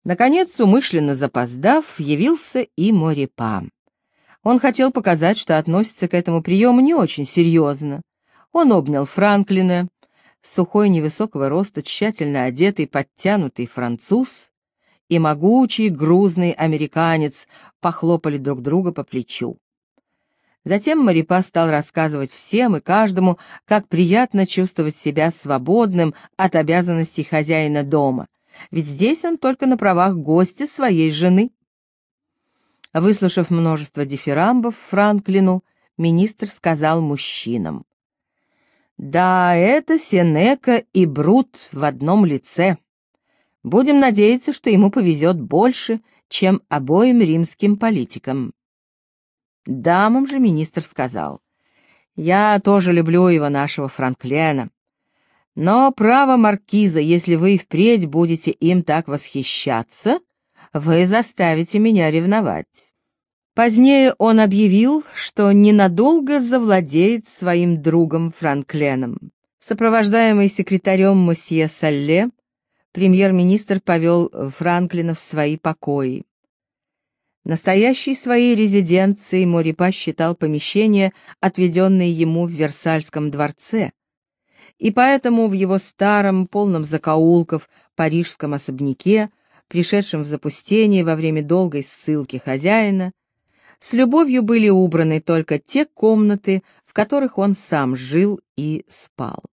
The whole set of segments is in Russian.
Наконец, умышленно запоздав, явился и Морепа. Он хотел показать, что относится к этому приему не очень серьезно. Он обнял Франклина, сухой, невысокого роста, тщательно одетый, подтянутый француз, и могучий, грузный американец похлопали друг друга по плечу. Затем Морепа стал рассказывать всем и каждому, как приятно чувствовать себя свободным от обязанностей хозяина дома, ведь здесь он только на правах гостя своей жены. Выслушав множество дифирамбов Франклину, министр сказал мужчинам: «Да, это Сенека и Брут в одном лице. Будем надеяться, что ему повезет больше, чем обоим римским политикам». Дамам же министр сказал: «Я тоже люблю его, нашего Франклена. Но, право, маркиза, если вы и впредь будете им так восхищаться, вы заставите меня ревновать». Позднее он объявил, что ненадолго завладеет своим другом Франкленом. Сопровождаемый секретарем мосье Салле, премьер-министр повел Франклина в свои покои. Настоящей своей резиденцией Морепа считал помещение, отведенное ему в Версальском дворце, и поэтому в его старом, полном закоулков, парижском особняке, пришедшем в запустение во время долгой ссылки хозяина, с любовью были убраны только те комнаты, в которых он сам жил и спал.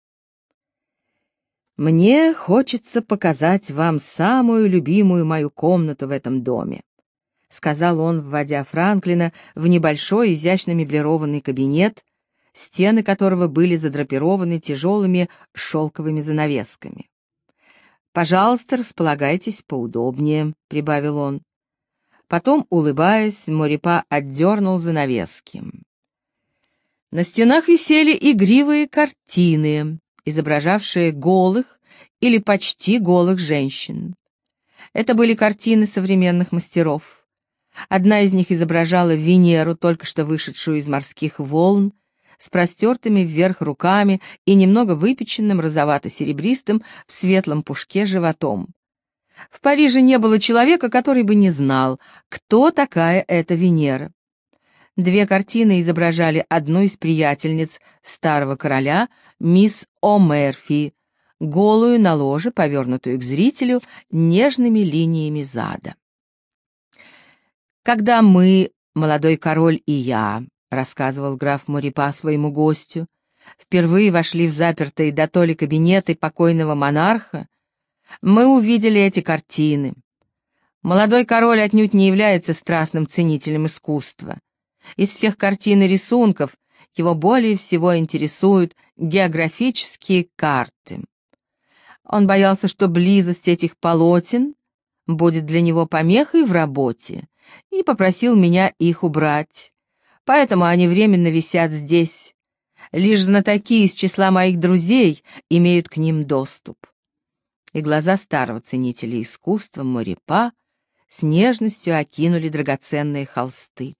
«Мне хочется показать вам самую любимую мою комнату в этом доме», — сказал он, вводя Франклина в небольшой изящно меблированный кабинет, стены которого были задрапированы тяжелыми шелковыми занавесками. «Пожалуйста, располагайтесь поудобнее», — прибавил он. Потом, улыбаясь, Морепа отдернул занавески. На стенах висели игривые картины, изображавшие голых или почти голых женщин. Это были картины современных мастеров. Одна из них изображала Венеру, только что вышедшую из морских волн, с простертыми вверх руками и немного выпеченным розовато-серебристым в светлом пушке животом. В Париже не было человека, который бы не знал, кто такая эта Венера. Две картины изображали одну из приятельниц старого короля, мисс О'Мерфи, голую на ложе, повернутую к зрителю нежными линиями зада. «Когда мы, молодой король и я», — рассказывал граф Морепа своему гостю, «впервые вошли в запертые дотоле кабинеты покойного монарха, мы увидели эти картины. Молодой король отнюдь не является страстным ценителем искусства. Из всех картин и рисунков его более всего интересуют географические карты. Он боялся, что близость этих полотен будет для него помехой в работе, и попросил меня их убрать. Поэтому они временно висят здесь. Лишь знатоки из числа моих друзей имеют к ним доступ». И глаза старого ценителя искусства Морепа с нежностью окинули драгоценные холсты.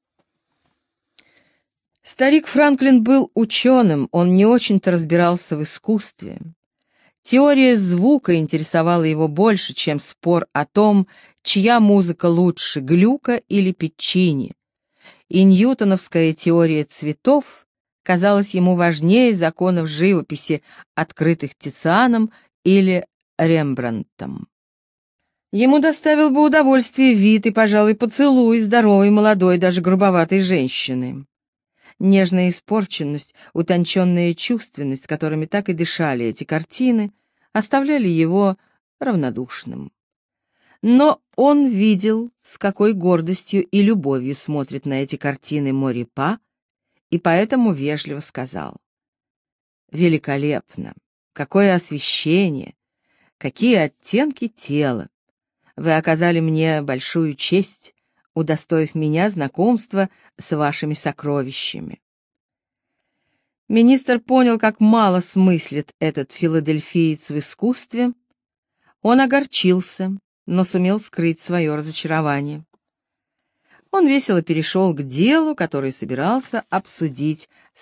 Старик Франклин был ученым, он не очень-то разбирался в искусстве. Теория звука интересовала его больше, чем спор о том, чья музыка лучше, Глюка или Пиччини, и ньютоновская теория цветов казалась ему важнее законов живописи, открытых Тицианом или Рембрандтом. Ему доставил бы удовольствие вид и, пожалуй, поцелуй здоровой, молодой, даже грубоватой женщины. Нежная испорченность, утонченная чувственность, которыми так и дышали эти картины, оставляли его равнодушным. Но он видел, с какой гордостью и любовью смотрит на эти картины Морепа, и поэтому вежливо сказал: «Великолепно! Какое освещение! Какие оттенки тела! Вы оказали мне большую честь, удостоив меня знакомства с вашими сокровищами». Министр понял, как мало смыслит этот филадельфиец в искусстве. Он огорчился, но сумел скрыть свое разочарование. Он весело перешел к делу, которое собирался обсудить с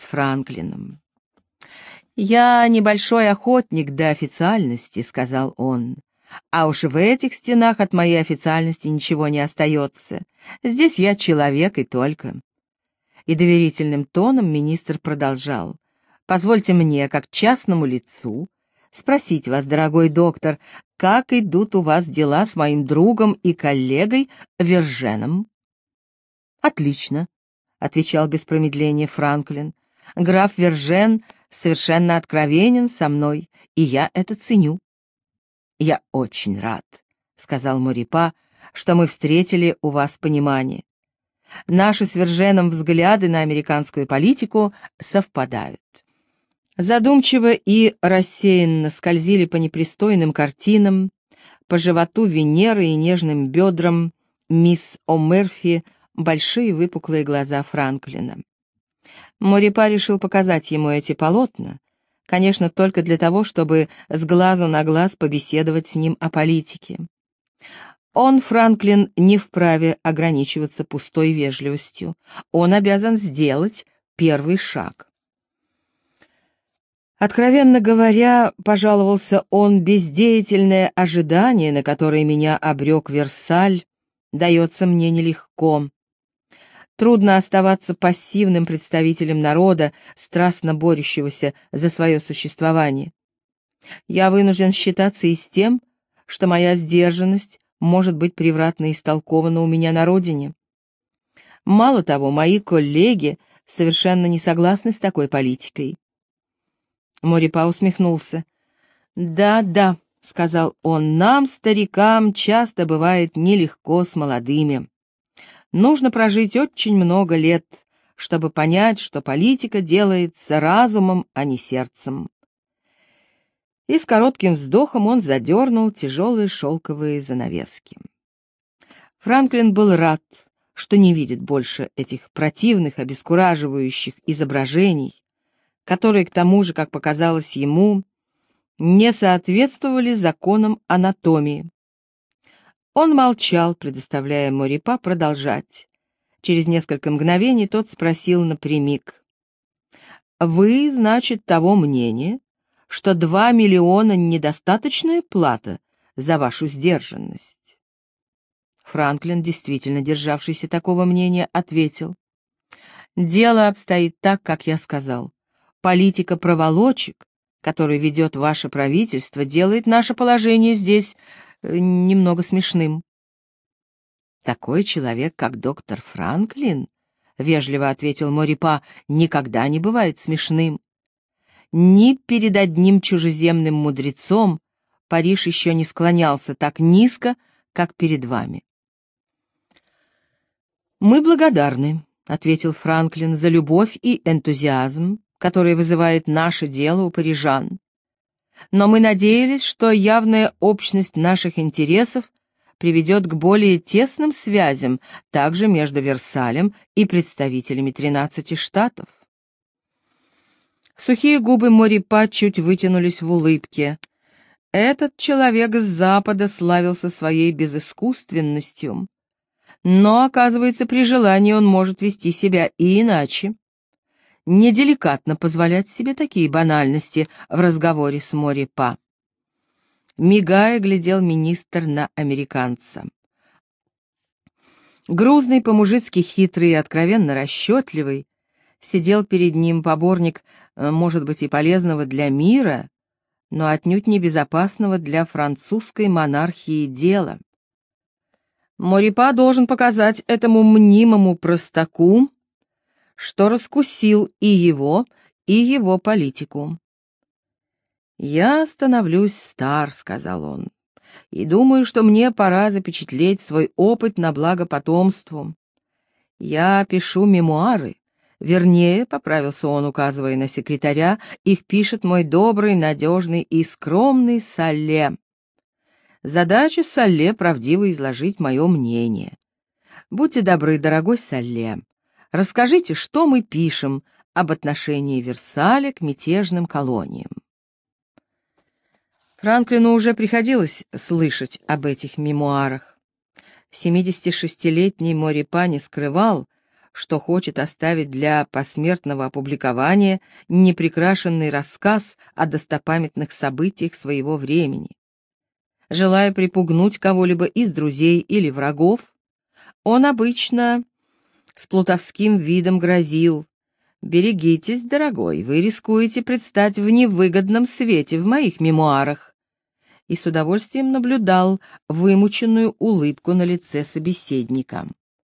Франклином. «Я небольшой охотник до официальности», — сказал он. А уж в этих стенах от моей официальности ничего не остается. Здесь я человек и только. И доверительным тоном министр продолжал. Позвольте мне, как частному лицу, спросить вас, дорогой доктор, как идут у вас дела с моим другом и коллегой Верженом? Отлично, отвечал без промедления Франклин. Граф Вержен совершенно откровенен со мной, и я это ценю. «Я очень рад», — сказал Морипа, — «что мы встретили у вас понимание. Наши с Верженом взгляды на американскую политику совпадают». Задумчиво и рассеянно скользили по непристойным картинам, по животу Венеры и нежным бедрам мисс О'Мерфи большие выпуклые глаза Франклина. Морипа решил показать ему эти полотна, конечно, только для того, чтобы с глазу на глаз побеседовать с ним о политике. Он, Франклин, не вправе ограничиваться пустой вежливостью. Он обязан сделать первый шаг. Откровенно говоря, пожаловался он, бездеятельное ожидание, на которое меня обрек Версаль, дается мне нелегко. Трудно оставаться пассивным представителем народа, страстно борющегося за свое существование. Я вынужден считаться и с тем, что моя сдержанность может быть превратно истолкована у меня на родине. Мало того, мои коллеги совершенно не согласны с такой политикой. Морипа усмехнулся. «Да, — сказал он, — нам, старикам, часто бывает нелегко с молодыми. Нужно прожить очень много лет, чтобы понять, что политика делается разумом, а не сердцем». И с коротким вздохом он задернул тяжелые шелковые занавески. Франклин был рад, что не видит больше этих противных, обескураживающих изображений, которые, к тому же, как показалось ему, не соответствовали законам анатомии. Он молчал, предоставляя Морипа продолжать. Через несколько мгновений тот спросил напрямик. «Вы, значит, того мнения, что 2 миллиона — недостаточная плата за вашу сдержанность?» Франклин, действительно державшийся такого мнения, ответил. «Дело обстоит так, как я сказал. Политика проволочек, которую ведет ваше правительство, делает наше положение здесь немного смешным». «Такой человек, как доктор Франклин, — вежливо ответил Морипа, — никогда не бывает смешным. Ни перед одним чужеземным мудрецом Париж еще не склонялся так низко, как перед вами». «Мы благодарны, — ответил Франклин, — за любовь и энтузиазм, который вызывает наше дело у парижан. Но мы надеялись, что явная общность наших интересов приведет к более тесным связям также между Версалем и представителями 13 штатов». Сухие губы Морипа чуть вытянулись в улыбке. Этот человек с Запада славился своей безыскусственностью. Но, оказывается, при желании он может вести себя и иначе. Неделикатно позволять себе такие банальности в разговоре с Морипа. Мигая, глядел министр на американца. Грузный, по-мужицки хитрый и откровенно расчетливый, сидел перед ним поборник, может быть, и полезного для мира, но отнюдь небезопасного для французской монархии дела. Морипа должен показать этому мнимому простаку, что раскусил и его политику. «Я становлюсь стар, — сказал он, — и думаю, что мне пора запечатлеть свой опыт на благо потомству. Я пишу мемуары, вернее, — поправился он, указывая на секретаря, — их пишет мой добрый, надежный и скромный Салле. Задача Салле — правдиво изложить мое мнение. Будьте добры, дорогой Салле, расскажите, что мы пишем об отношении Версаля к мятежным колониям». Франклину уже приходилось слышать об этих мемуарах. 76-летний Морипа не скрывал, что хочет оставить для посмертного опубликования неприкрашенный рассказ о достопамятных событиях своего времени. желая припугнуть кого-либо из друзей или врагов, он обычно с плутовским видом грозил: «Берегитесь, дорогой, вы рискуете предстать в невыгодном свете в моих мемуарах», и с удовольствием наблюдал вымученную улыбку на лице собеседника.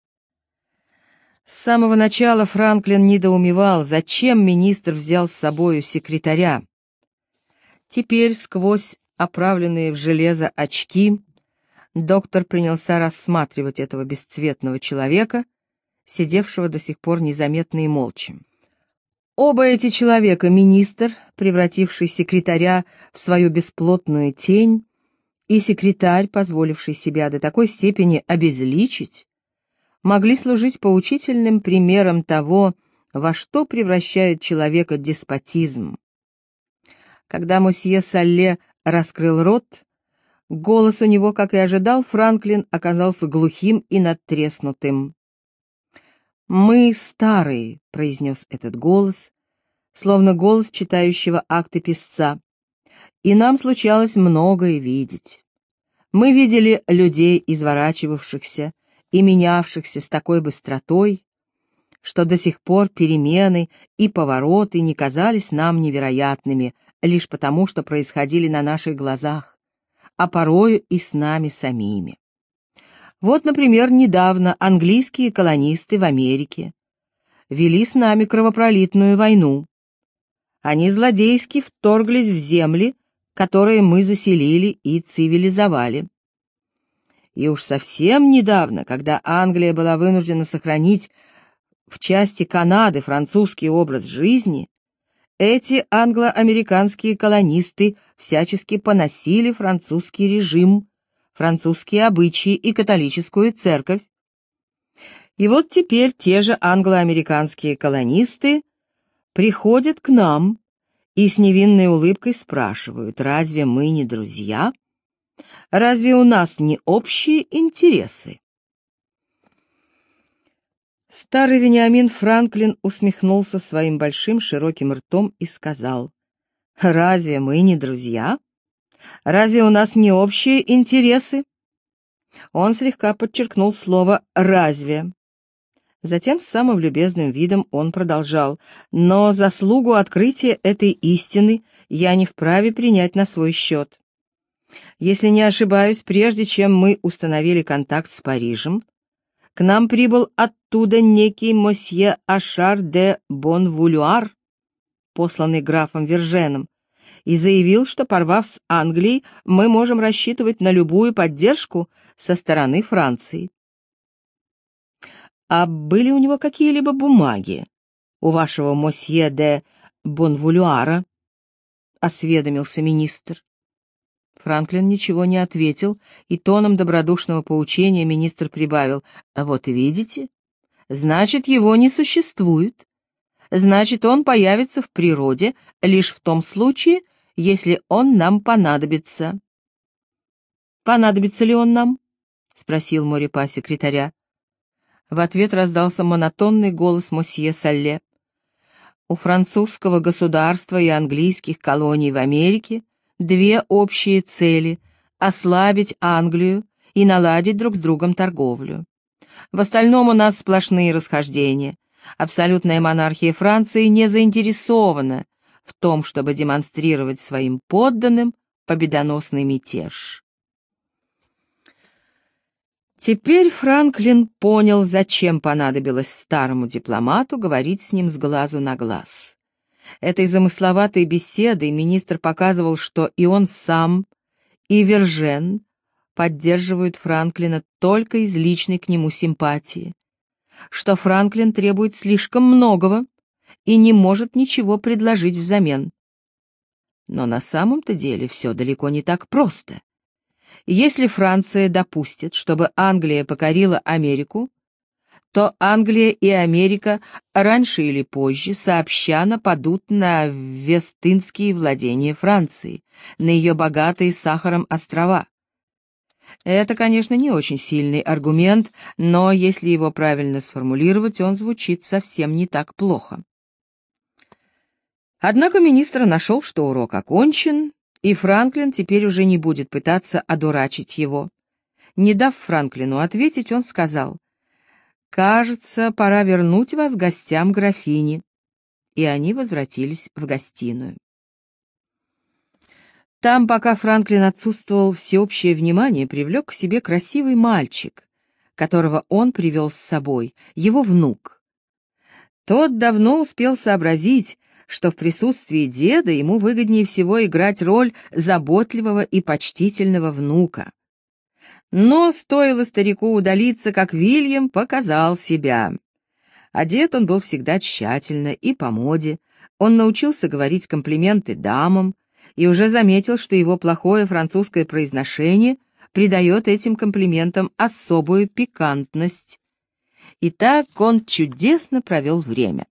С самого начала Франклин недоумевал, зачем министр взял с собою секретаря. Теперь, сквозь оправленные в железо очки, доктор принялся рассматривать этого бесцветного человека, сидевшего до сих пор незаметно и молча. Оба эти человека, министр, превративший секретаря в свою бесплотную тень, и секретарь, позволивший себя до такой степени обезличить, могли служить поучительным примером того, во что превращает человека деспотизм. Когда мосье Салле раскрыл рот, голос у него, как и ожидал Франклин, оказался глухим и надтреснутым. «Мы старые», — произнес этот голос, словно голос читающего акты писца, «и нам случалось многое видеть. Мы видели людей, изворачивавшихся и менявшихся с такой быстротой, что до сих пор перемены и повороты не казались нам невероятными лишь потому, что происходили на наших глазах, а порою и с нами самими. Вот, например, недавно английские колонисты в Америке вели с нами кровопролитную войну. Они злодейски вторглись в земли, которые мы заселили и цивилизовали. И уж совсем недавно, когда Англия была вынуждена сохранить в части Канады французский образ жизни, эти англо-американские колонисты всячески поносили французский режим, французские обычаи и католическую церковь. И вот теперь те же англо-американские колонисты приходят к нам и с невинной улыбкой спрашивают: разве мы не друзья? Разве у нас не общие интересы? Старый Вениамин Франклин усмехнулся своим большим широким ртом и сказал: «Разве мы не друзья? Разве у нас не общие интересы?» Он слегка подчеркнул слово «разве». Затем с самым любезным видом он продолжал: «Но заслугу открытия этой истины я не вправе принять на свой счет. Если не ошибаюсь, прежде чем мы установили контакт с Парижем, к нам прибыл оттуда некий мосье Ашар де Бонвулюар, посланный графом Верженом, и заявил, что, порвав с Англией, мы можем рассчитывать на любую поддержку со стороны Франции. А были у него какие-либо бумаги у вашего мосье де Бонвулюара?» — осведомился министр. Франклин ничего не ответил, и тоном добродушного поучения министр прибавил: «Вот видите, значит, его не существует. Значит, он появится в природе лишь в том случае, если он нам понадобится». «Понадобится ли он нам?» — спросил Морепа секретаря. В ответ раздался монотонный голос мосье Салле. «У французского государства и английских колоний в Америке две общие цели — ослабить Англию и наладить друг с другом торговлю. В остальном у нас сплошные расхождения. Абсолютная монархия Франции не заинтересована в том, чтобы демонстрировать своим подданным победоносный мятеж». Теперь Франклин понял, зачем понадобилось старому дипломату говорить с ним с глазу на глаз. Этой замысловатой беседой министр показывал, что и он сам, и Вержен поддерживают Франклина только из личной к нему симпатии, что Франклин требует слишком многого и не может ничего предложить взамен. Но на самом-то деле все далеко не так просто. Если Франция допустит, чтобы Англия покорила Америку, то Англия и Америка раньше или позже сообща нападут на Вест-Индские владения Франции, на ее богатые сахаром острова. Это, конечно, не очень сильный аргумент, но если его правильно сформулировать, он звучит совсем не так плохо. Однако министр нашел, что урок окончен, И Франклин теперь уже не будет пытаться одурачить его. Не дав Франклину ответить, он сказал: «Кажется, пора вернуть вас гостям графини». И они возвратились в гостиную. Там, пока Франклин отсутствовал, всеобщее внимание привлек к себе красивый мальчик, которого он привел с собой, его внук. Тот давно успел сообразить, что в присутствии деда ему выгоднее всего играть роль заботливого и почтительного внука. Но стоило старику удалиться, как Вильям показал себя. Одет он был всегда тщательно и по моде, он научился говорить комплименты дамам и уже заметил, что его плохое французское произношение придает этим комплиментам особую пикантность. И так он чудесно провел время.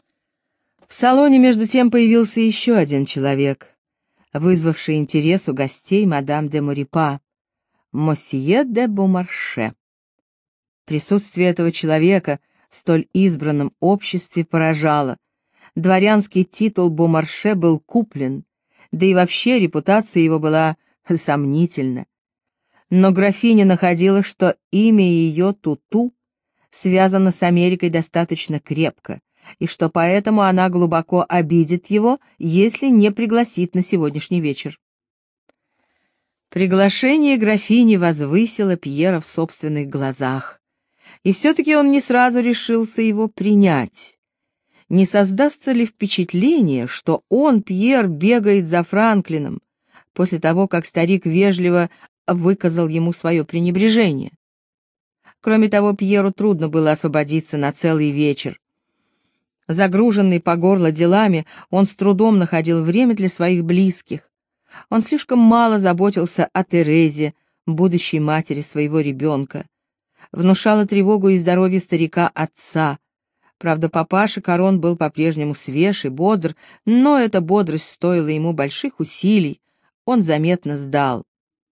В салоне между тем появился еще один человек, вызвавший интерес у гостей мадам де Морипа, мосье де Бомарше. Присутствие этого человека в столь избранном обществе поражало. Дворянский титул Бомарше был куплен, да и вообще репутация его была сомнительна. Но графиня находила, что имя ее Туту связано с Америкой достаточно крепко, и что поэтому она глубоко обидит его, если не пригласит на сегодняшний вечер. Приглашение графини возвысило Пьера в собственных глазах, и все-таки он не сразу решился его принять. Не создастся ли впечатление, что он, Пьер, бегает за Франклином, после того, как старик вежливо выказал ему свое пренебрежение? Кроме того, Пьеру трудно было освободиться на целый вечер. Загруженный по горло делами, он с трудом находил время для своих близких. Он слишком мало заботился о Терезе, будущей матери своего ребенка. Внушало тревогу и здоровье старика-отца. Правда, папаша Корон был по-прежнему свеж и бодр, но эта бодрость стоила ему больших усилий, он заметно сдал.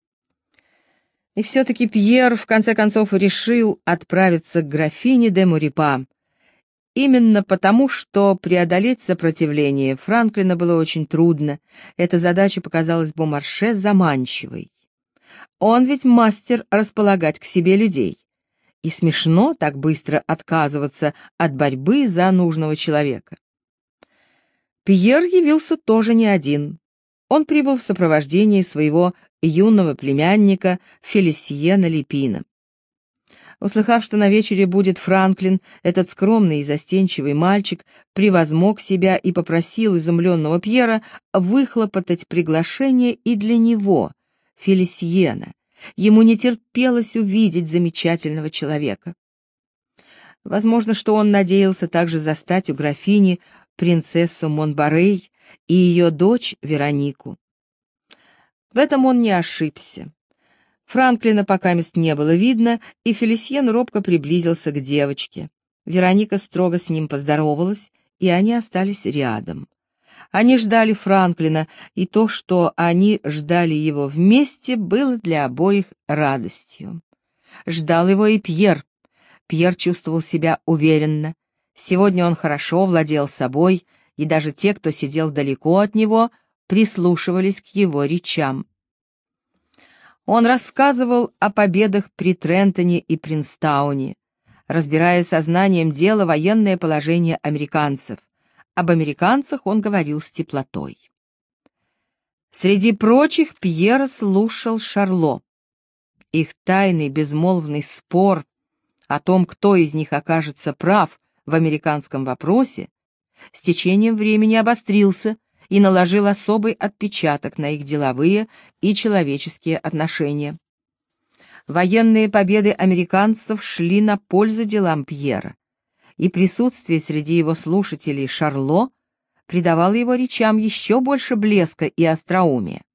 И все-таки Пьер в конце концов решил отправиться к графине де Морипа. Именно потому, что преодолеть сопротивление Франклина было очень трудно, эта задача показалась Бомарше заманчивой. Он ведь мастер располагать к себе людей, и смешно так быстро отказываться от борьбы за нужного человека. Пьер явился тоже не один. Он прибыл в сопровождении своего юного племянника Фелисьена Лепина. Услыхав, что на вечере будет Франклин, этот скромный и застенчивый мальчик превозмог себя и попросил изумленного Пьера выхлопотать приглашение и для него, Фелисьена. Ему не терпелось увидеть замечательного человека. Возможно, что он надеялся также застать у графини принцессу Монбарей и ее дочь Веронику. В этом он не ошибся. Франклина покамест не было видно, и Фелисьен робко приблизился к девочке. Вероника строго с ним поздоровалась, и они остались рядом. Они ждали Франклина, и то, что они ждали его вместе, было для обоих радостью. Ждал его и Пьер. Пьер чувствовал себя уверенно. Сегодня он хорошо владел собой, и даже те, кто сидел далеко от него, прислушивались к его речам. Он рассказывал о победах при Трентоне и Принстауне, разбирая сознанием дела военное положение американцев. Об американцах он говорил с теплотой. Среди прочих Пьер слушал Шарло. Их тайный безмолвный спор о том, кто из них окажется прав в американском вопросе, с течением времени обострился и наложил особый отпечаток на их деловые и человеческие отношения. Военные победы американцев шли на пользу делам Пьера, и присутствие среди его слушателей Шарло придавало его речам еще больше блеска и остроумия.